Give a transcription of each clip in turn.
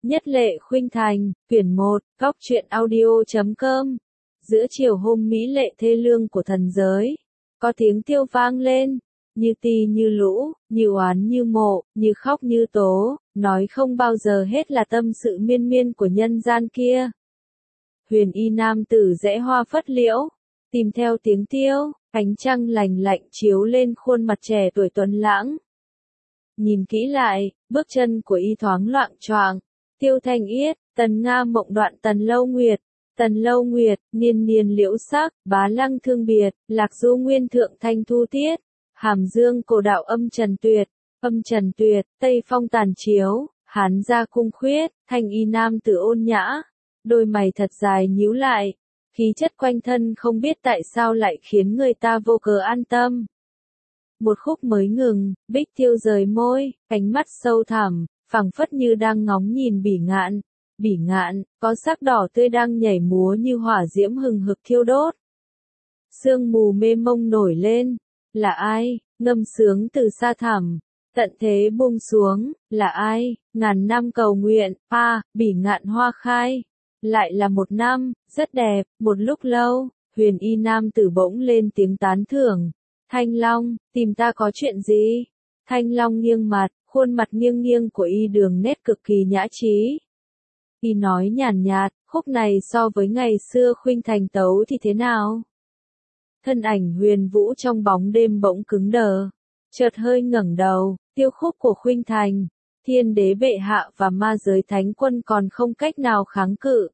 Nhất Lệ Khuynh Thành, quyển 1, Góc truyện audio.com. Giữa chiều hôm mỹ lệ thê lương của thần giới, có tiếng tiêu vang lên, như tì như lũ, như oán như mộ, như khóc như tố, nói không bao giờ hết là tâm sự miên miên của nhân gian kia. Huyền y nam tử rẽ hoa phất liễu, tìm theo tiếng tiêu, ánh trăng lành lạnh chiếu lên khuôn mặt trẻ tuổi tuấn lãng. Nhìn kỹ lại, bước chân của y thoáng loạng choạng. Tiêu Thanh Yết, Tần Nga mộng đoạn Tần Lâu Nguyệt, niên niên liễu sắc, bá lăng thương biệt, lạc du nguyên thượng thanh thu tiết, hàm dương cổ đạo âm trần tuyệt, tây phong tàn chiếu, hán gia cung khuyết, thanh y nam tử ôn nhã, đôi mày thật dài nhíu lại, khí chất quanh thân không biết tại sao lại khiến người ta vô cớ an tâm. Một khúc mới ngừng, Bích Tiêu rời môi, ánh mắt sâu thẳm, phảng phất như đang ngóng nhìn bỉ ngạn, có sắc đỏ tươi đang nhảy múa như hỏa diễm hừng hực thiêu đốt. Sương mù mê mông nổi lên, là ai, ngâm sướng từ xa thẳm, tận thế buông xuống, là ai, ngàn năm cầu nguyện, bỉ ngạn hoa khai, lại là một năm, rất đẹp, một lúc lâu, huyền y nam tử bỗng lên tiếng tán thưởng, Thanh Long, tìm ta có chuyện gì? Thanh Long nghiêng mặt, khuôn mặt nghiêng nghiêng của y đường nét cực kỳ nhã trí. Y nói nhàn nhạt, khúc này so với ngày xưa Khuynh Thành tấu thì thế nào? Thân ảnh Huyền Vũ trong bóng đêm bỗng cứng đờ, chợt hơi ngẩng đầu, tiêu khúc của Khuynh Thành, Thiên Đế bệ hạ và ma giới thánh quân còn không cách nào kháng cự.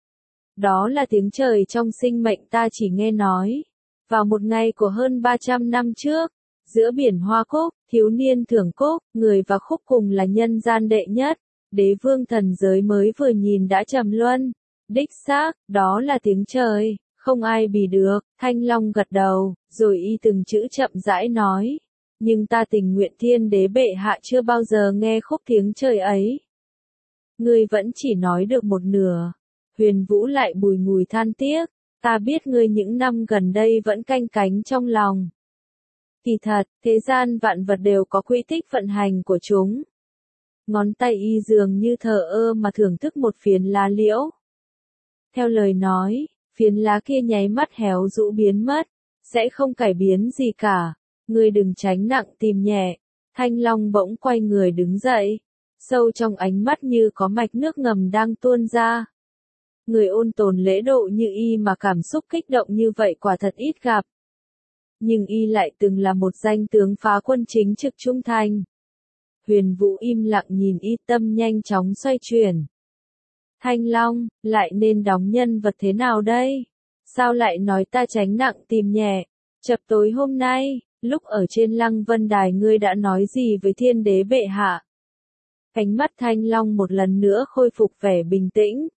Đó là tiếng trời trong sinh mệnh ta chỉ nghe nói. Vào một ngày của hơn 300 năm trước, giữa biển Hoa Cúc, thiếu niên thưởng cúc, người và khúc cùng là nhân gian đệ nhất, đế vương thần giới mới vừa nhìn đã trầm luân. Đích xác, đó là tiếng trời, không ai bì được, Thanh Long gật đầu, rồi y từng chữ chậm rãi nói. Nhưng ta tình nguyện Thiên Đế bệ hạ chưa bao giờ nghe khúc tiếng trời ấy. Ngươi vẫn chỉ nói được một nửa. Huyền Vũ lại bùi ngùi than tiếc. Ta biết ngươi những năm gần đây vẫn canh cánh trong lòng. Kỳ thật, thế gian vạn vật đều có quy tích vận hành của chúng. Ngón tay y dường như thờ ơ mà thưởng thức một phiến lá liễu. Theo lời nói, phiến lá kia nháy mắt héo rũ biến mất, sẽ không cải biến gì cả. Ngươi đừng tránh nặng tìm nhẹ. Thanh Long bỗng quay người đứng dậy, sâu trong ánh mắt như có mạch nước ngầm đang tuôn ra. Người ôn tồn lễ độ như y mà cảm xúc kích động như vậy quả thật ít gặp. Nhưng y lại từng là một danh tướng phá quân chính trực trung thành. Huyền Vũ im lặng nhìn y, tâm nhanh chóng xoay chuyển. Thanh Long, lại nên đóng nhân vật thế nào đây? Sao lại nói ta tránh nặng tìm nhẹ? Chập tối hôm nay, lúc ở trên Lăng Vân Đài ngươi đã nói gì với Thiên Đế bệ hạ? Ánh mắt Thanh Long một lần nữa khôi phục vẻ bình tĩnh.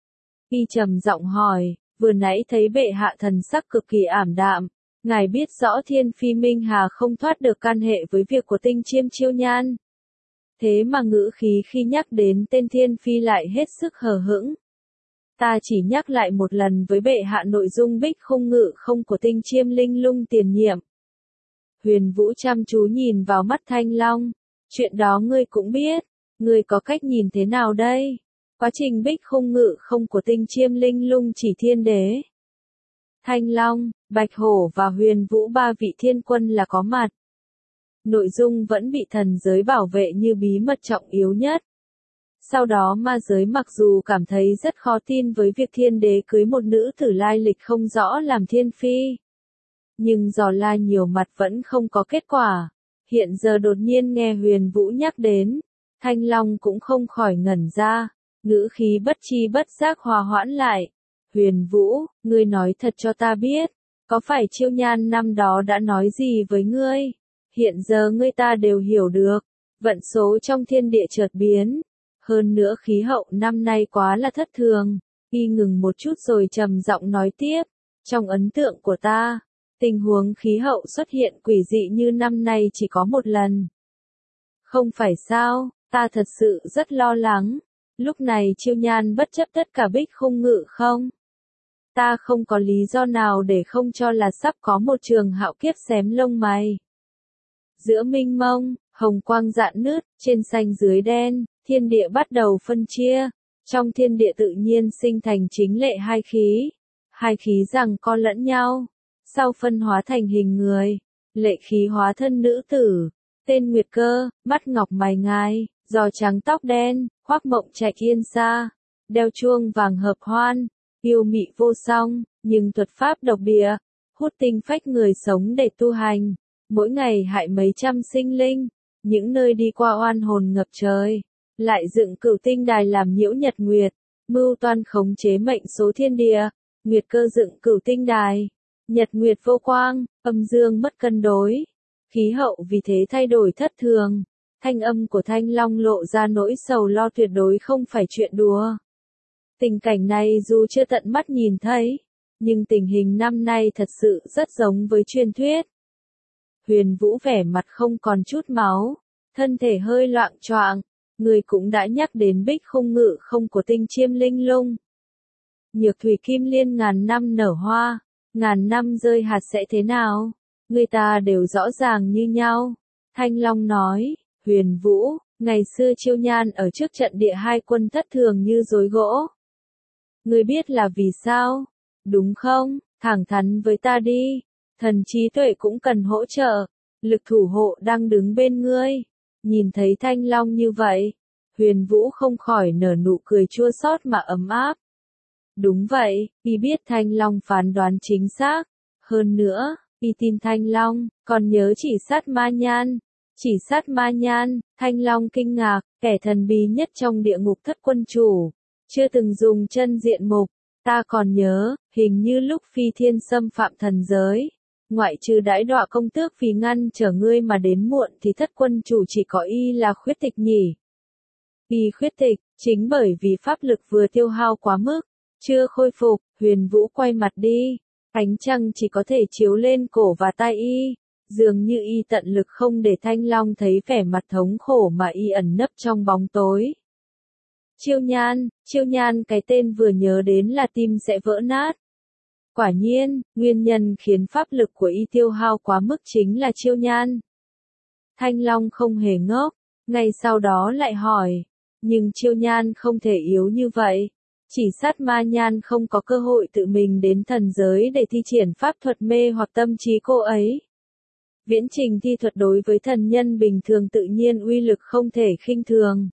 Y trầm giọng hỏi, vừa nãy thấy bệ hạ thần sắc cực kỳ ảm đạm, ngài biết rõ Thiên Phi Minh Hà không thoát được can hệ với việc của Tinh Chiêm Chiêu Nhan. Thế mà ngữ khí khi nhắc đến tên Thiên Phi lại hết sức hờ hững. Ta chỉ nhắc lại một lần với bệ hạ nội dung bích khung ngự không của Tinh Chiêm Linh Lung tiền nhiệm. Huyền Vũ chăm chú nhìn vào mắt Thanh Long, chuyện đó ngươi cũng biết, ngươi có cách nhìn thế nào đây? Quá trình bích khung ngự không của Tinh Chiêm Linh Lung chỉ Thiên Đế, Thanh Long, Bạch Hổ và Huyền Vũ ba vị thiên quân là có mặt. Nội dung vẫn bị thần giới bảo vệ như bí mật trọng yếu nhất. Sau đó ma giới mặc dù cảm thấy rất khó tin với việc Thiên Đế cưới một nữ tử lai lịch không rõ làm Thiên Phi. Nhưng dò la nhiều mặt vẫn không có kết quả. Hiện giờ đột nhiên nghe Huyền Vũ nhắc đến, Thanh Long cũng không khỏi ngẩn ra. Ngữ khí bất chi bất giác hòa hoãn lại. Huyền Vũ, ngươi nói thật cho ta biết, có phải Chiêu Nhan năm đó đã nói gì với ngươi? Hiện giờ ngươi ta đều hiểu được, vận số trong thiên địa chợt biến. Hơn nữa khí hậu năm nay quá là thất thường. Y ngừng một chút rồi trầm giọng nói tiếp, trong ấn tượng của ta, tình huống khí hậu xuất hiện quỷ dị như năm nay chỉ có một lần. Không phải sao, ta thật sự rất lo lắng. Lúc này Chiêu Nhan bất chấp tất cả bích khung ngự không? Ta không có lý do nào để không cho là sắp có một trường hạo kiếp xém lông mày. Giữa mênh mông, hồng quang rạn nứt, trên xanh dưới đen, thiên địa bắt đầu phân chia. Trong thiên địa tự nhiên sinh thành chính lệ hai khí giằng co lẫn nhau, sau phân hóa thành hình người, lệ khí hóa thân nữ tử, tên Nguyệt Cơ, mắt ngọc mày ngài, giò trắng tóc đen, khoác mộng trạch yên xa, đeo chuông vàng hợp hoan, yêu mị vô song, nhưng thuật pháp độc địa, hút tinh phách người sống để tu hành, mỗi ngày hại mấy trăm sinh linh, những nơi đi qua oan hồn ngập trời, lại dựng cửu tinh đài làm nhiễu nhật nguyệt, mưu toan khống chế mệnh số thiên địa, Nguyệt Cơ dựng cửu tinh đài, nhật nguyệt vô quang, âm dương mất cân đối, khí hậu vì thế thay đổi thất thường, thanh âm của Thanh Long lộ ra nỗi sầu lo tuyệt đối không phải chuyện đùa. Tình cảnh này dù chưa tận mắt nhìn thấy, nhưng tình hình năm nay thật sự rất giống với truyền thuyết. Huyền Vũ vẻ mặt không còn chút máu, thân thể hơi loạng choạng, người cũng đã nhắc đến bích khung ngự không của tinh chiêm linh lung. Nhược thủy kim liên ngàn năm nở hoa, ngàn năm rơi hạt sẽ thế nào? Người ta đều rõ ràng như nhau. Thanh Long nói, Huyền Vũ, ngày xưa Chiêu Nhan ở trước trận địa hai quân thất thường như rối gỗ. Ngươi biết là vì sao? Đúng không? Thẳng thắn với ta đi. Thần trí tuệ cũng cần hỗ trợ. Lực thủ hộ đang đứng bên ngươi. Nhìn thấy Thanh Long như vậy, Huyền Vũ không khỏi nở nụ cười chua xót mà ấm áp. Đúng vậy, y biết Thanh Long phán đoán chính xác. Hơn nữa, y tin Thanh Long, còn nhớ chỉ sát ma nhan. Chỉ sát ma nhan, Thanh Long kinh ngạc, kẻ thần bí nhất trong địa ngục thất quân chủ. Chưa từng dùng chân diện mục, ta còn nhớ, hình như lúc Phi Thiên xâm phạm thần giới. Ngoại trừ đãi đọa công tước vì ngăn trở ngươi mà đến muộn thì thất quân chủ chỉ có y là khuyết tịch nhỉ. Y khuyết tịch, chính bởi vì pháp lực vừa tiêu hao quá mức, chưa khôi phục, Huyền Vũ quay mặt đi, ánh trăng chỉ có thể chiếu lên cổ và tai y, dường như y tận lực không để Thanh Long thấy vẻ mặt thống khổ mà y ẩn nấp trong bóng tối. Chiêu Nhan cái tên vừa nhớ đến là tim sẽ vỡ nát. Quả nhiên, nguyên nhân khiến pháp lực của y tiêu hao quá mức chính là Chiêu Nhan. Thanh Long không hề ngốc, ngay sau đó lại hỏi, nhưng Chiêu Nhan không thể yếu như vậy. Chỉ sát ma nhan không có cơ hội tự mình đến thần giới để thi triển pháp thuật mê hoặc tâm trí cô ấy. Viễn trình thi thuật đối với thần nhân bình thường tự nhiên uy lực không thể khinh thường.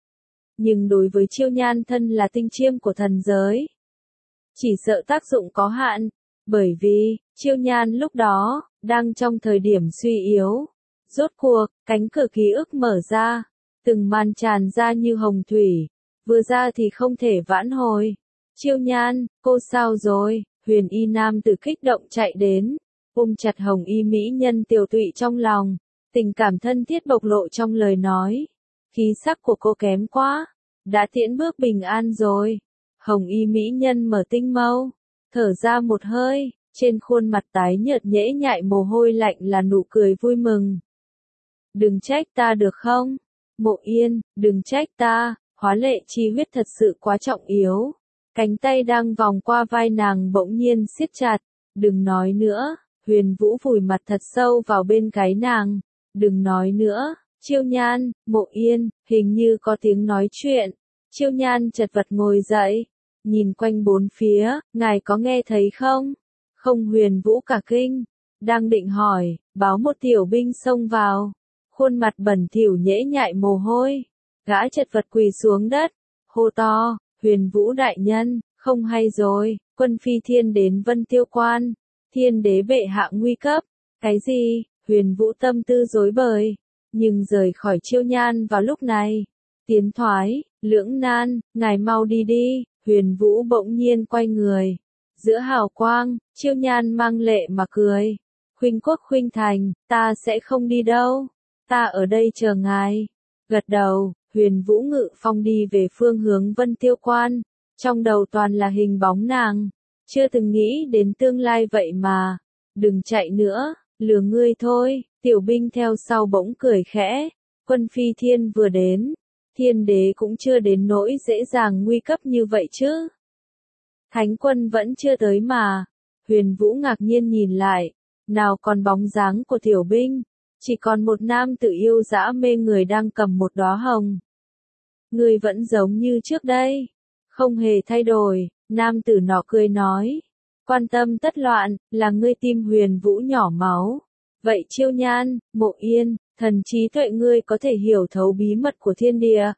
Nhưng đối với Chiêu Nhan thân là tinh chiêm của thần giới, chỉ sợ tác dụng có hạn, bởi vì, Chiêu Nhan lúc đó, đang trong thời điểm suy yếu. Rốt cuộc, cánh cửa ký ức mở ra, từng màn tràn ra như hồng thủy, vừa ra thì không thể vãn hồi. Chiêu Nhan, cô sao rồi? Huyền y nam tử kích động chạy đến, ôm chặt hồng y mỹ nhân tiểu tụy trong lòng, tình cảm thân thiết bộc lộ trong lời nói. Khí sắc của cô kém quá, đã tiễn bước bình an rồi. Hồng y mỹ nhân mở tinh mâu, thở ra một hơi, trên khuôn mặt tái nhợt nhễ nhại mồ hôi lạnh là nụ cười vui mừng. Đừng trách ta được không? Mộ Yên, đừng trách ta, hóa lệ chi huyết thật sự quá trọng yếu. Cánh tay đang vòng qua vai nàng bỗng nhiên siết chặt. Đừng nói nữa, Huyền Vũ vùi mặt thật sâu vào bên gáy nàng. Đừng nói nữa, Chiêu Nhan, Mộ Yên, hình như có tiếng nói chuyện. Chiêu Nhan chật vật ngồi dậy, nhìn quanh bốn phía, ngài có nghe thấy không? Không. Huyền Vũ cả kinh, đang định hỏi, báo một tiểu binh xông vào. Khuôn mặt bẩn thỉu nhễ nhại mồ hôi, gã chật vật quỳ xuống đất, hô to, Huyền Vũ đại nhân, không hay rồi, quân Phi Thiên đến Vân Tiêu Quan, Thiên đế bệ hạ nguy cấp. Cái gì? Huyền Vũ tâm tư rối bời, nhưng rời khỏi Chiêu Nhan vào lúc này, tiến thoái, lưỡng nan, ngài mau đi đi. Huyền Vũ bỗng nhiên quay người, giữa hào quang, Chiêu Nhan mang lệ mà cười, khuynh quốc khuynh thành, ta sẽ không đi đâu, ta ở đây chờ ngài. Gật đầu, Huyền Vũ ngự phong đi về phương hướng Vân Tiêu Quan, trong đầu toàn là hình bóng nàng, chưa từng nghĩ đến tương lai vậy mà. Đừng chạy nữa, lừa ngươi thôi. Tiểu binh theo sau bỗng cười khẽ, quân Phi Thiên vừa đến, Thiên đế cũng chưa đến nỗi dễ dàng nguy cấp như vậy chứ. Thánh quân vẫn chưa tới mà. Huyền Vũ ngạc nhiên nhìn lại, nào còn bóng dáng của tiểu binh, chỉ còn một nam tử yêu dã mê người đang cầm một đóa hồng. ngươi vẫn giống như trước đây. Không hề thay đổi, nam tử nọ cười nói. Quan tâm tất loạn, là ngươi tim Huyền Vũ nhỏ máu. Vậy Chiêu Nhan, Mộ Yên, thần trí tuệ ngươi có thể hiểu thấu bí mật của thiên địa.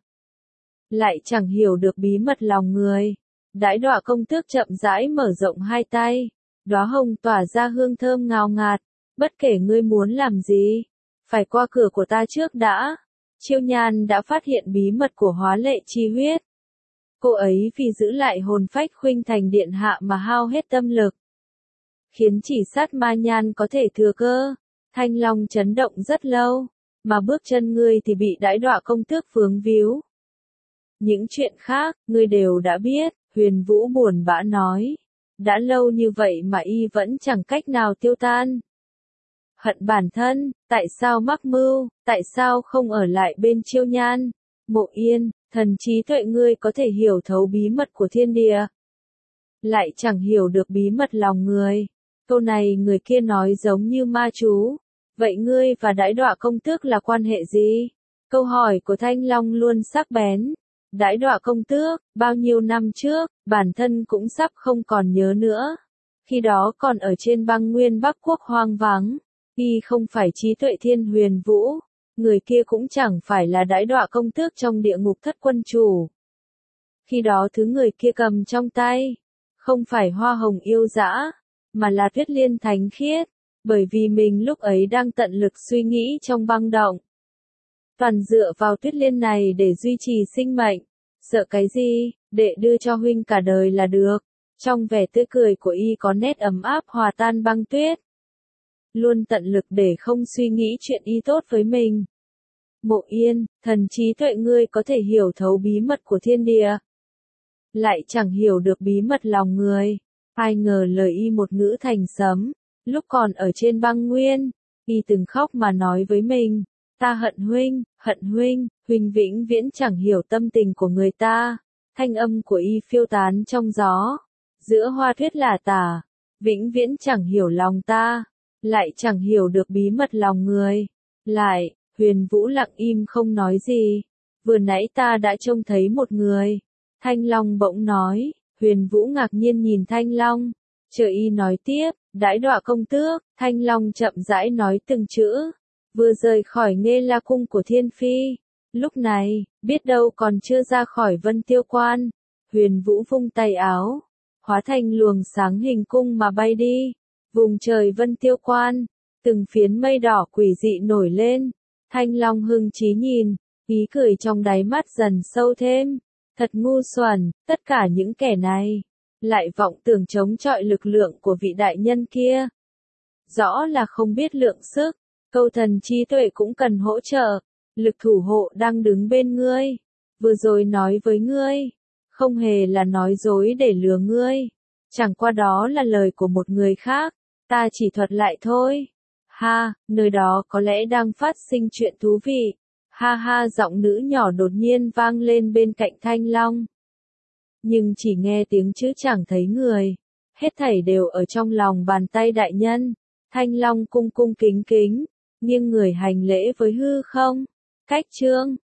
Lại chẳng hiểu được bí mật lòng người. Đãi Đọa công tước chậm rãi mở rộng hai tay. Đóa hồng tỏa ra hương thơm ngào ngạt. Bất kể ngươi muốn làm gì, phải qua cửa của ta trước đã. Chiêu Nhan đã phát hiện bí mật của hóa lệ chi huyết. Cô ấy vì giữ lại hồn phách Khuynh Thành điện hạ mà hao hết tâm lực. Khiến chỉ sát ma nhan có thể thừa cơ. Thanh Long chấn động rất lâu, mà bước chân ngươi thì bị Đãi Đọa công tước vướng víu. Những chuyện khác, ngươi đều đã biết, Huyền Vũ buồn bã nói. Đã lâu như vậy mà y vẫn chẳng cách nào tiêu tan. Hận bản thân, tại sao mắc mưu, tại sao không ở lại bên Chiêu Nhan, Mộ Yên, thần trí tuệ ngươi có thể hiểu thấu bí mật của thiên địa. Lại chẳng hiểu được bí mật lòng người. Câu này người kia nói giống như ma chú. Vậy ngươi và Đãi Đọa công tước là quan hệ gì? Câu hỏi của Thanh Long luôn sắc bén. Đãi Đọa công tước, bao nhiêu năm trước, bản thân cũng sắp không còn nhớ nữa. Khi đó còn ở trên băng nguyên Bắc Quốc hoang vắng. Y không phải trí tuệ thiên Huyền Vũ. Người kia cũng chẳng phải là Đãi Đọa công tước trong địa ngục thất quân chủ. Khi đó thứ người kia cầm trong tay, không phải hoa hồng yêu dã, mà là Tuyết Liên thánh khiết. Bởi vì mình lúc ấy đang tận lực suy nghĩ trong băng động. Toàn dựa vào Tuyết Liên này để duy trì sinh mệnh. Sợ cái gì, đệ đưa cho huynh cả đời là được. Trong vẻ tươi cười của y có nét ấm áp hòa tan băng tuyết. Luôn tận lực để không suy nghĩ chuyện y tốt với mình. Mộ Yên, thần trí tuệ ngươi có thể hiểu thấu bí mật của thiên địa. Lại chẳng hiểu được bí mật lòng người. Ai ngờ lời y một ngữ thành sấm. Lúc còn ở trên băng nguyên, y từng khóc mà nói với mình. Ta hận huynh, huynh vĩnh viễn chẳng hiểu tâm tình của người ta. Thanh âm của y phiêu tán trong gió. Giữa hoa tuyết lả tả, vĩnh viễn chẳng hiểu lòng ta. Lại chẳng hiểu được bí mật lòng người. Lại, Huyền Vũ lặng im không nói gì. Vừa nãy ta đã trông thấy một người. Thanh Long bỗng nói. Huyền Vũ ngạc nhiên nhìn Thanh Long. Chờ y nói tiếp, Đãi Đọa công tước. Thanh Long chậm rãi nói từng chữ. Vừa rời khỏi Nghê La cung của Thiên Phi. Lúc này, biết đâu còn chưa ra khỏi Vân Tiêu Quan. Huyền Vũ vung tay áo. Hóa thành luồng sáng hình cung mà bay đi. Vùng trời Vân Tiêu Quan. Từng phiến mây đỏ quỷ dị nổi lên. Thanh Long hưng trí nhìn. Ý cười trong đáy mắt dần sâu thêm. Thật ngu xuẩn, tất cả những kẻ này. Lại vọng tưởng chống chọi lực lượng của vị đại nhân kia. Rõ là không biết lượng sức. Câu thần trí tuệ cũng cần hỗ trợ. Lực thủ hộ đang đứng bên ngươi. Vừa rồi nói với ngươi. Không hề là nói dối để lừa ngươi. Chẳng qua đó là lời của một người khác. Ta chỉ thuật lại thôi. Ha, nơi đó có lẽ đang phát sinh chuyện thú vị. Ha ha, giọng nữ nhỏ đột nhiên vang lên bên cạnh Thanh Long. Nhưng chỉ nghe tiếng chứ chẳng thấy người. Hết thảy đều ở trong lòng bàn tay đại nhân. Thanh Long cung cung kính kính, nghiêng người hành lễ với hư không. Cách chương